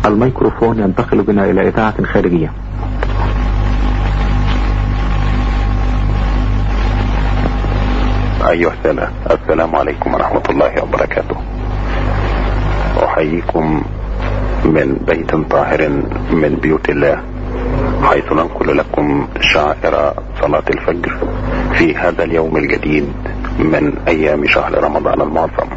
الميكروفون ينتقل بنا إلى إذاعة خارجية. أيها السادة، السلام عليكم ورحمة الله وبركاته. أحييكم من بيت طاهر من بيوت الله، حيث ننقل لكم شعائر صلاة الفجر في هذا اليوم الجديد من أيام شهر رمضان المعظم.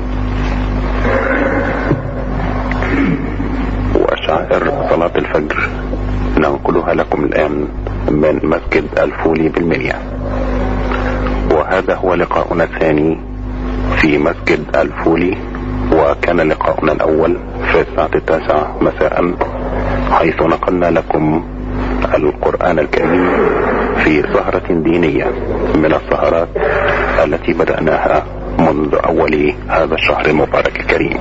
وشعائر صلاة الفجر ننقلها لكم الآن من مسجد الفولي بالمنيا، وهذا هو لقاؤنا الثاني في مسجد الفولي. وكان لقاؤنا الأول في الساعة 9 مساء، حيث نقلنا لكم القرآن الكريم في سهرة دينية من السهرات التي بدأناها منذ أول هذا الشهر المبارك الكريم.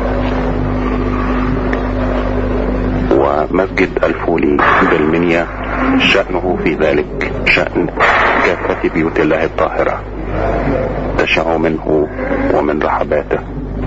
ومسجد الفولي بالمنيا شأنه في ذلك شأن كافة بيوت الله الطاهرة، تشع منه ومن رحباته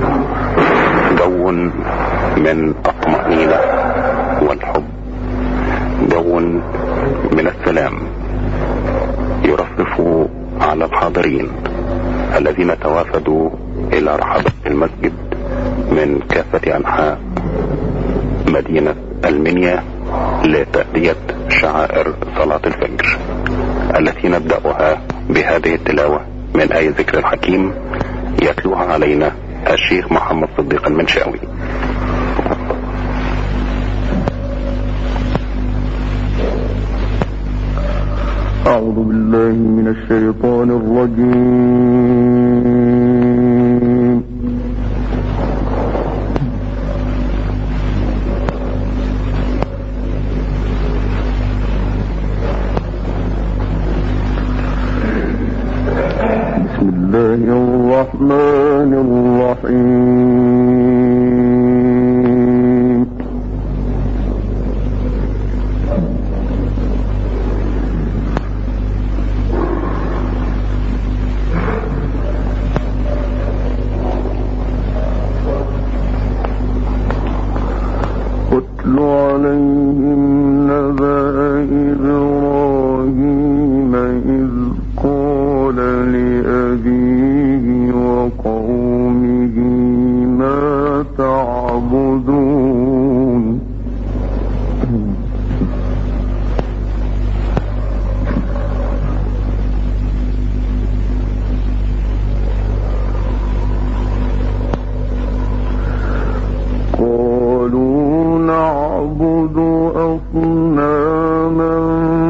جو من الطمأنينة والحب، جو من السلام يرفرف على الحاضرين الذين توافدوا إلى رحبة المسجد من كافة أنحاء مدينة المنيا لتأدية شعائر صلاة الفجر، التي نبدأها بهذه التلاوة من آية ذكر الحكيم يتلوها علينا الشيخ محمد صديق المنشاوي. أعوذ بالله من الشيطان الرجيم. بسم الله الرحمن الرحيم. اتل عليهم نبأ إبراهيم إذ قال لأبيه وقومه ما تعبدون. قالوا نعبد أصناما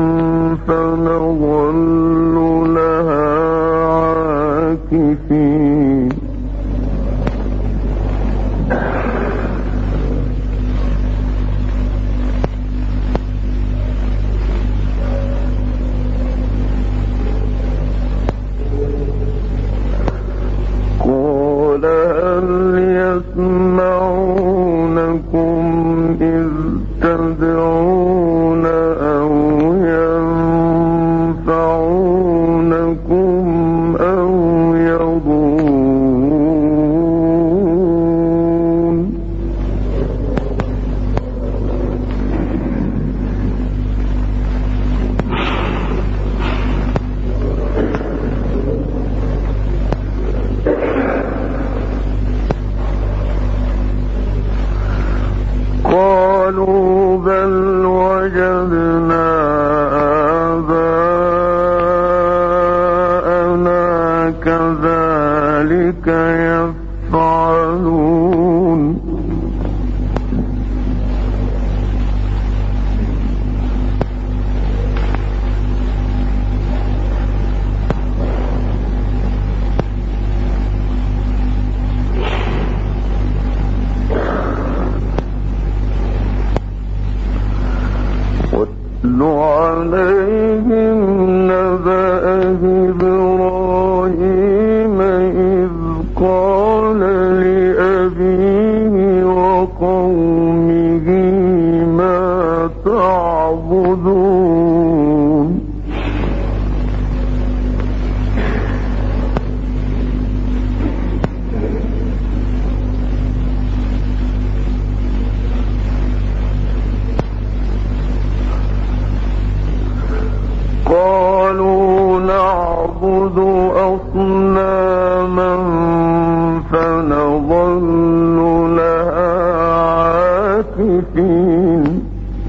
فنظل لها عاكفين. قال هل يسمعونكم إذ تدعون أو ينفعونكم أو يضرون. قالوا بل وجدنا آباءنا كذلك يفعلون. واتل عليهم نبأ إبراهيم إذ قال لأبيه وقومه ما تعبدون. نعبد أصناما فنظل لها عاكفين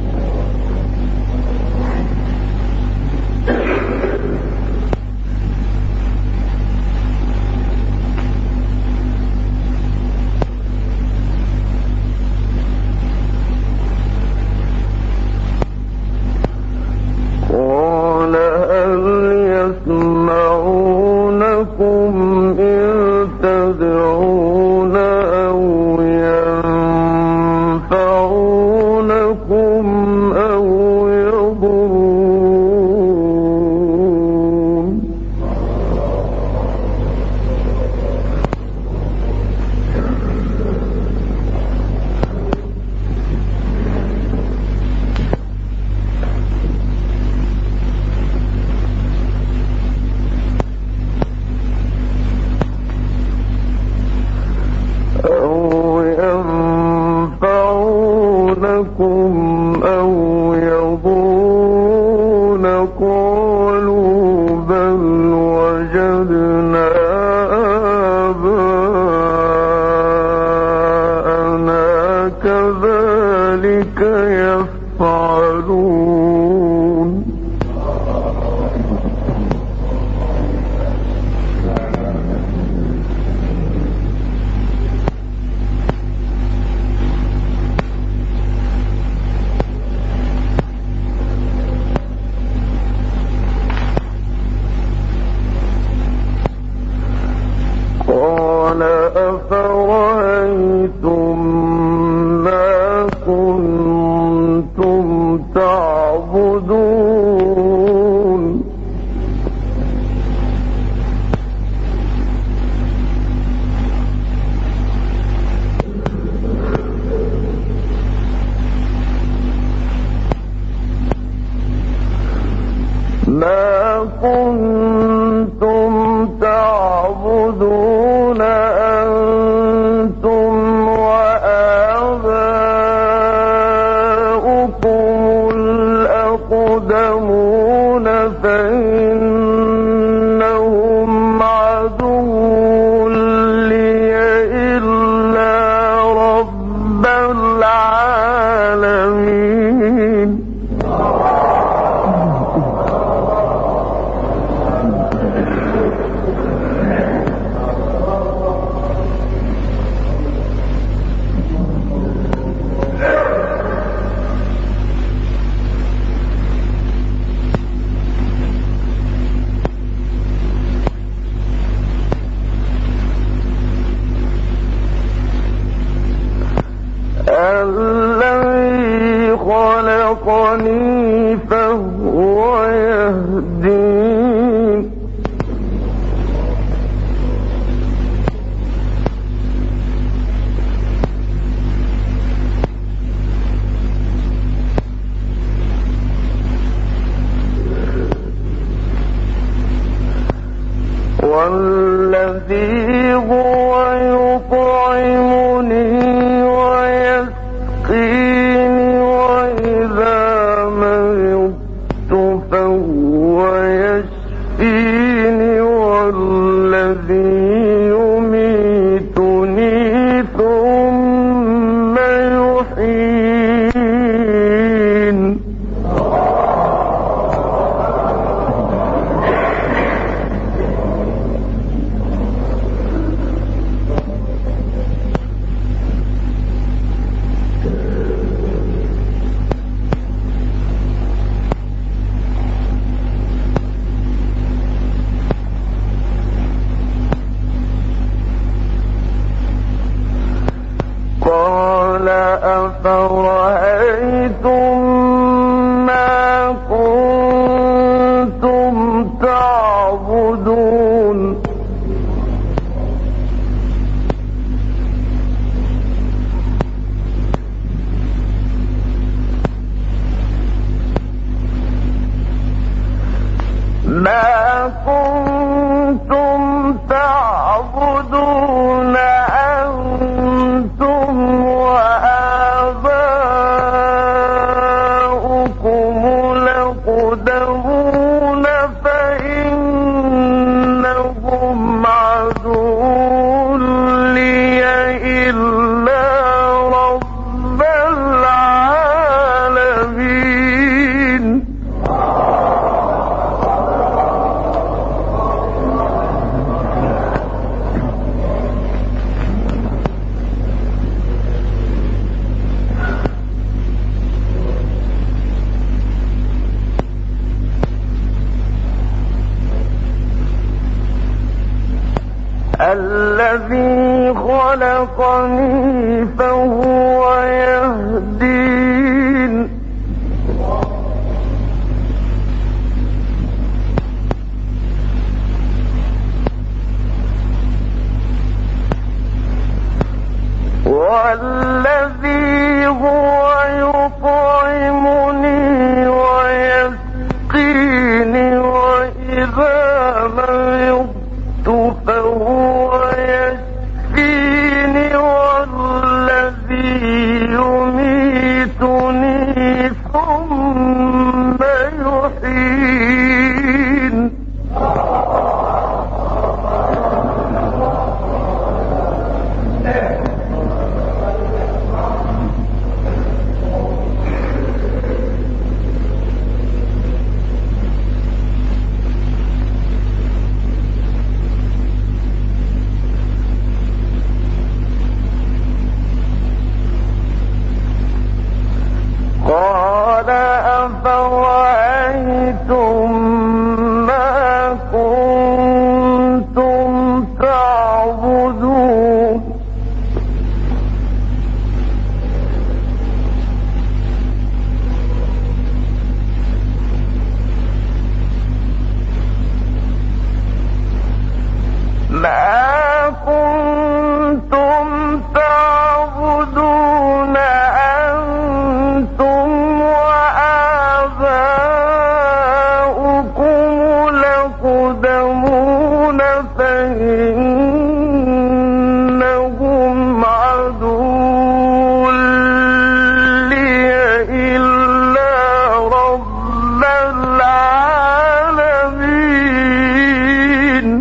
كذلك يفعلون قال أفرأيتم ما كنتم تعبدون ما كنتم تعبدون أنتم وآباؤكم الأقدمون فإنهم عدو لي إلا رب العالمين الذي خلقني فهو يهدين والذي هو يطعمني ويسقيني وإذا مرضت فهو يشفيني والذي يميتني ثم يحيين قال أفرأيتم ما كنتم تعبدون ما كنتم تعبدون أنتم وآباؤكم الأقدمون فإنهم الذي خلقني فهو يهدين والذي هو يطعمني ويسقيني وإذا مرضت فهو يشفيني والذي يميتني ثم يحيين قال أفرأيتم ما كنتم تعبدون ما كنتم تعبدون أنتم وآباؤكم الأقدمون فإنهم عدو لي إلا رب العالمين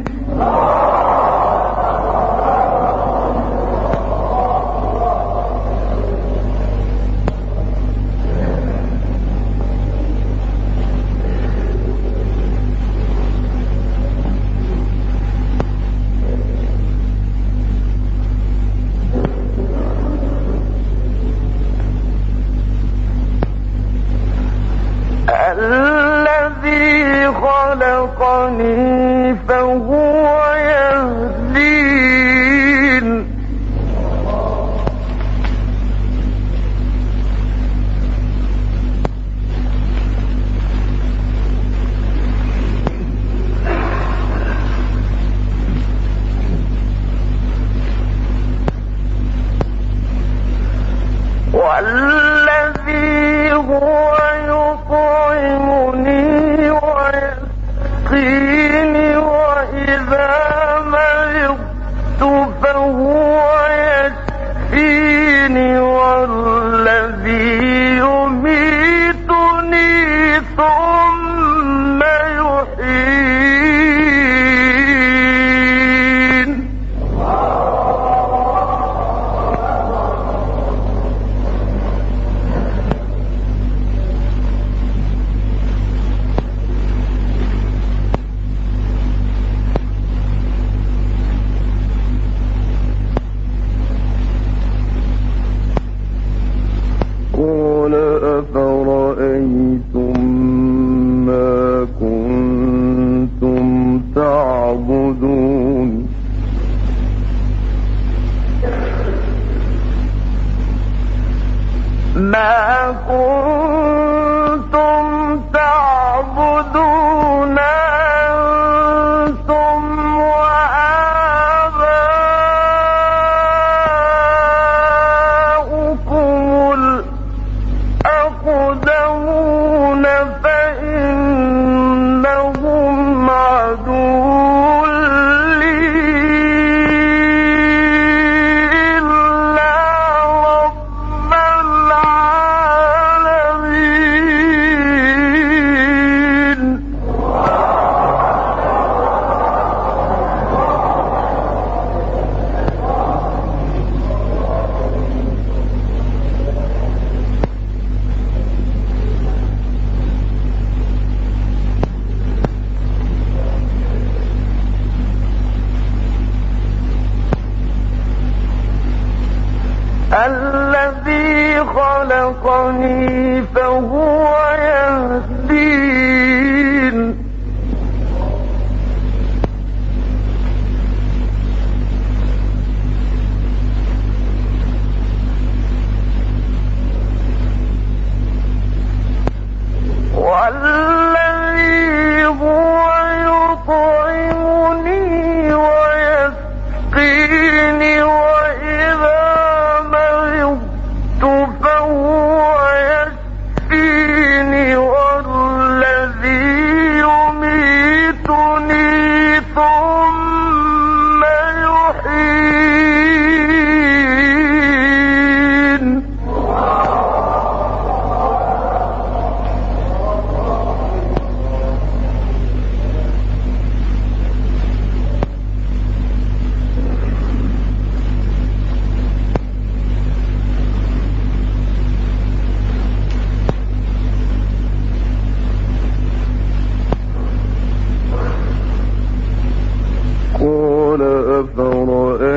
الذي خلقني فهو يهدين والذي هو يطعمني ويسقيني وإذا مرضت فهو يشفيني والذي يميتني ثم يحيين قال أفرأيتم ما كنتم تعبدون ما كنتم تعبدون أنتم وآباؤكم الأقدمون فإنهم عدو لي إلا رب العالمين الذي خلقني فهو يهدين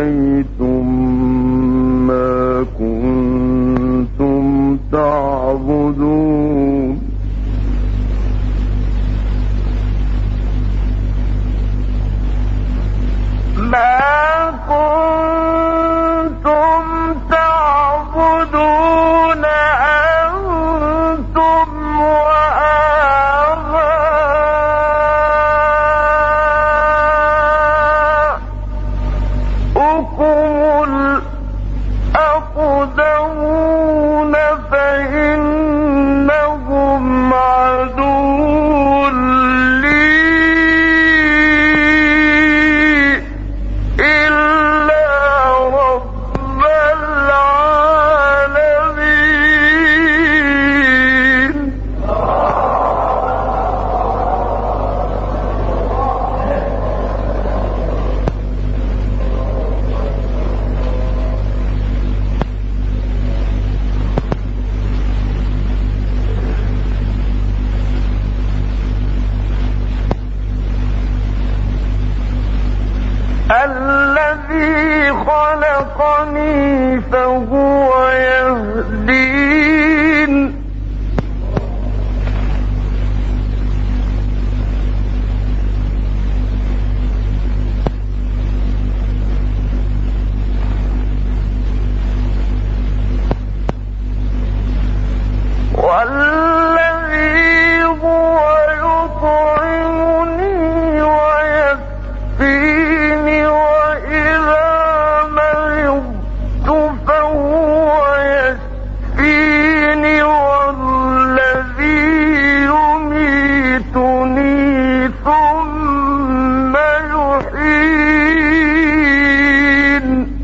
أفرأيتم ما كنتم تعبدون ما كنتم تعبدون أنتم وآباؤكم الأقدمون فإنهم عدو لي إلا رب العالمين الذي خلقني فهو يهدين والذي هو يطعمني ويسقيني وإذا مرضت فهو يشفيني والذي يميتني ثم يحيين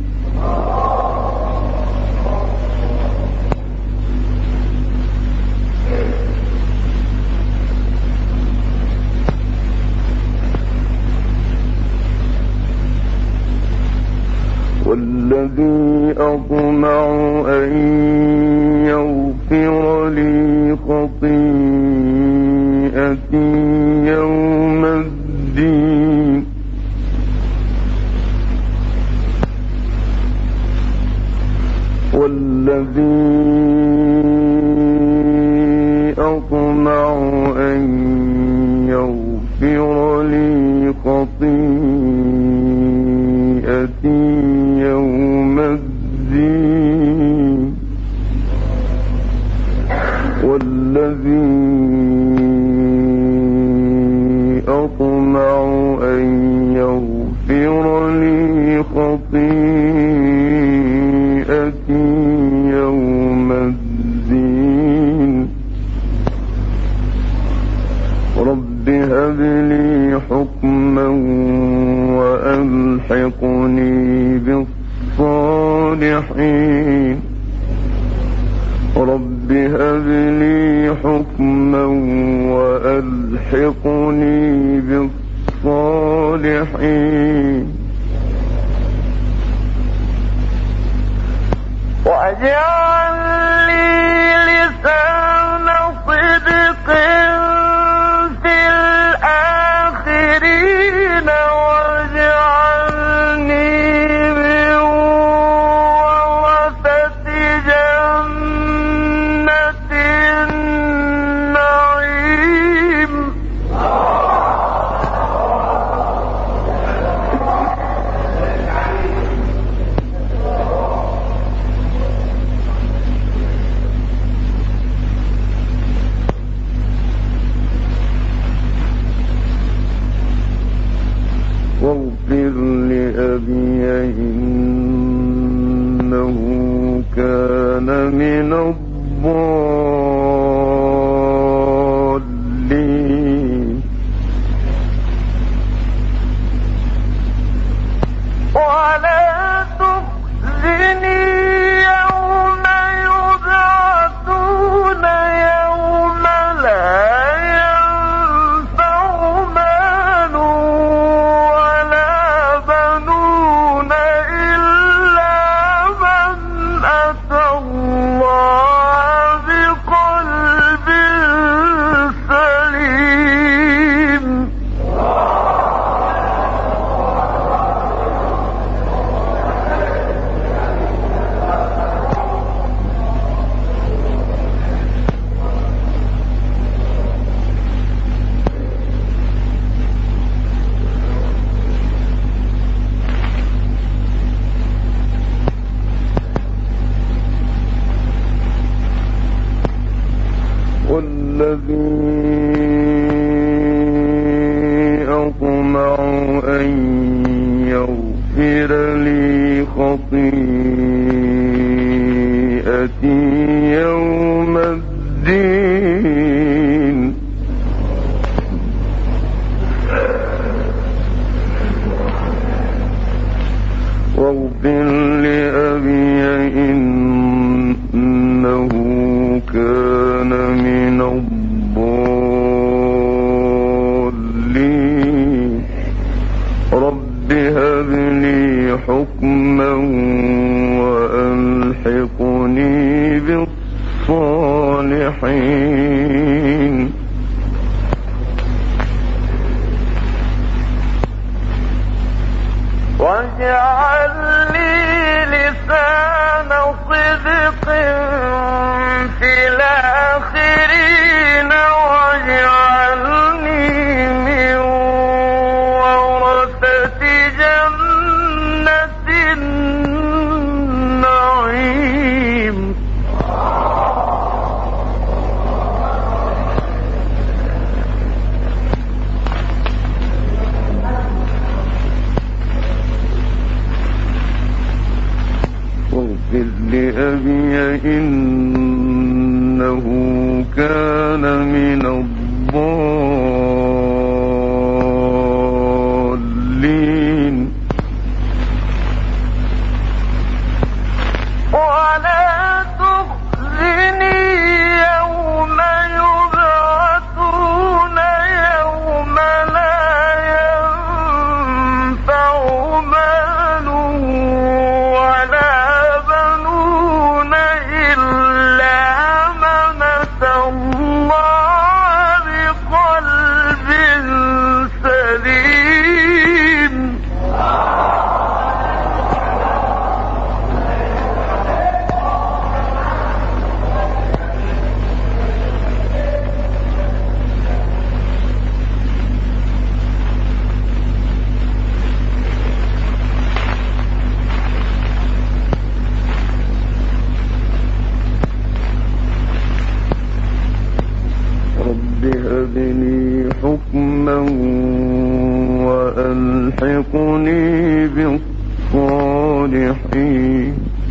والذي أطمع أن يغفر لي خطيئتي يوم الدين والذي أطمع أن يغفر لي خطيئتي يوم الدين والذي أطمع أن يغفر لي خطيئتي يوم الدين رب هب لي حكما وألحقني بالصالحين رب هب لي حكما وألحقني بالصالحين واجعل لي لسان صدق في الآخرين واجعلني من ورثة جنة النعيم واغفر لأبي إنه كان من الضالين ولا تخزني يوم يبعثون يوم لا ينفع مال ولا بنون إلا من أتى الله أن يغفر لي خطيئتي يوم الدين واغفر لأبي إنه كان من الضالين رب هب لي حكما وألحقني بالصالحين واجعل لي لسان صدق في الآخرين واجعلني من ورثة جنة النعيم واغفر لأبي إنه كان من الضالين ولا تخزني يوم يبعثون يوم لا ينفع مال ولا بنون إلا من أتى الله بقلب سليم رب هب لي حكما وألحقني بالصالحين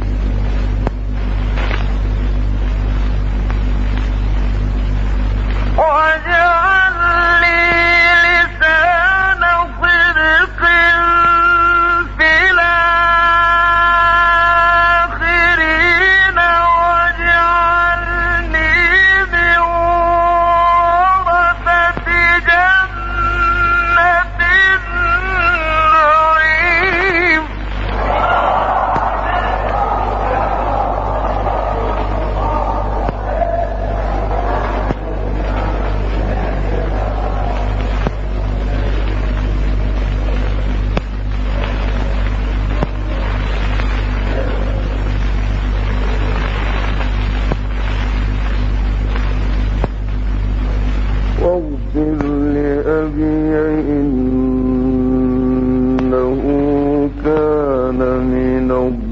واجعل لي لسان صدق في الآخرين واجعلني من ورثة جنة النعيم واغفر لأبي إنه كان من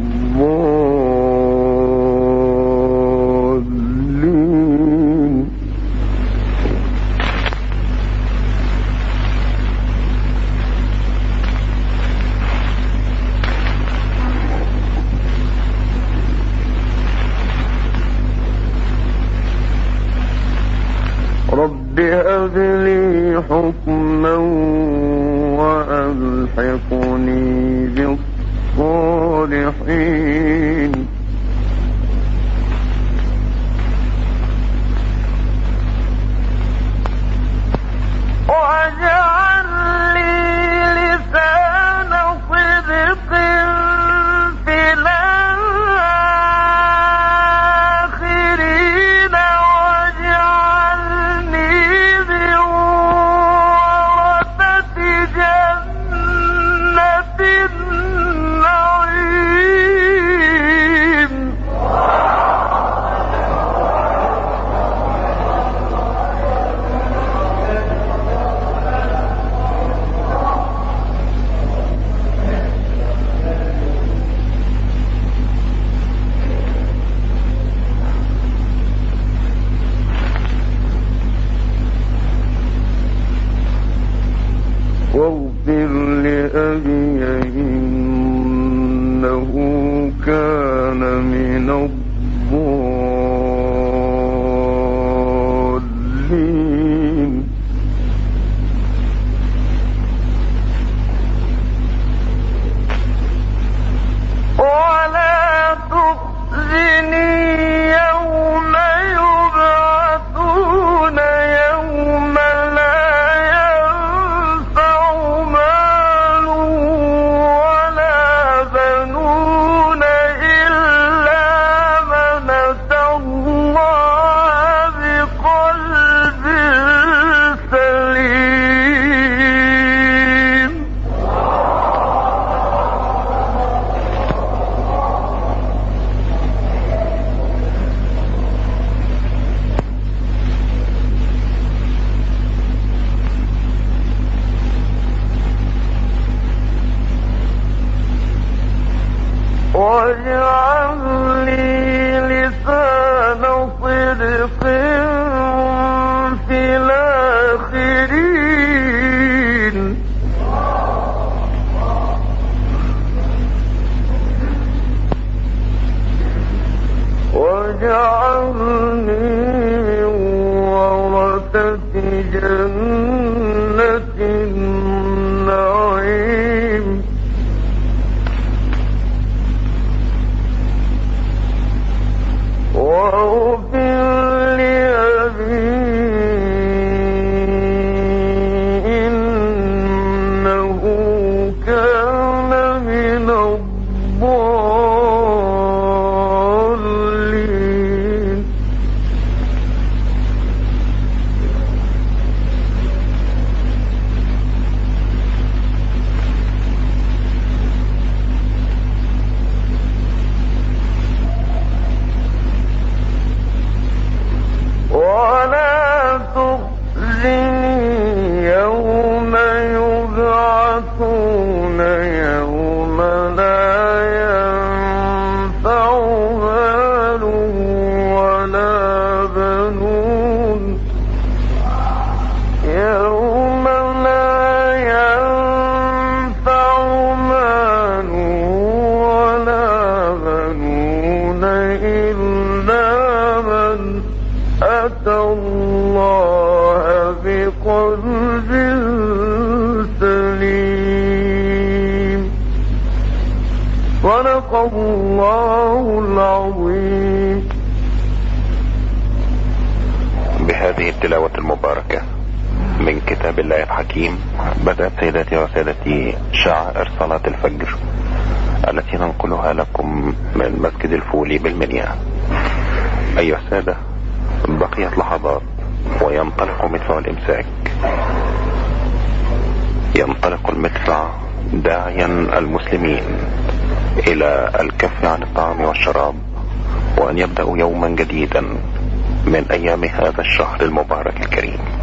الضالين رب هب لي حكما وألحقني بالصالحين واجعل لي لسان صدق في الآخرين واجعلني من ورثة جنة النعيم واغفر لأبي إنه كان من الضالين ولا تخزني يوم يبعثون يوم لا ينفع مال ولا بنون إلا من أتى الله بقلب سليم واجعل لي لسان صدق في الآخرين واجعلني من ورثة جنة النعيم واغفر لأبي إنه كان من الضالين ولا تخزني يوم يبعثون يوم لا ينفع مال ولا بنون يوم لا ينفع مال ولا بنون إلا من أتى الله بقلب سليم صدق الله العظيم. بهذه التلاوة المباركة من كتاب الله الحكيم بدأت سيداتي وسادتي شعائر صلاة الفجر التي ننقلها لكم من مسجد الفولي بالمنيا. أيها السادة، بقيت لحظات وينطلق مدفع الإمساك. ينطلق المدفع داعيا المسلمين إلى الكف عن الطعام والشراب وأن يبدأوا يوما جديدا من أيام هذا الشهر المبارك الكريم.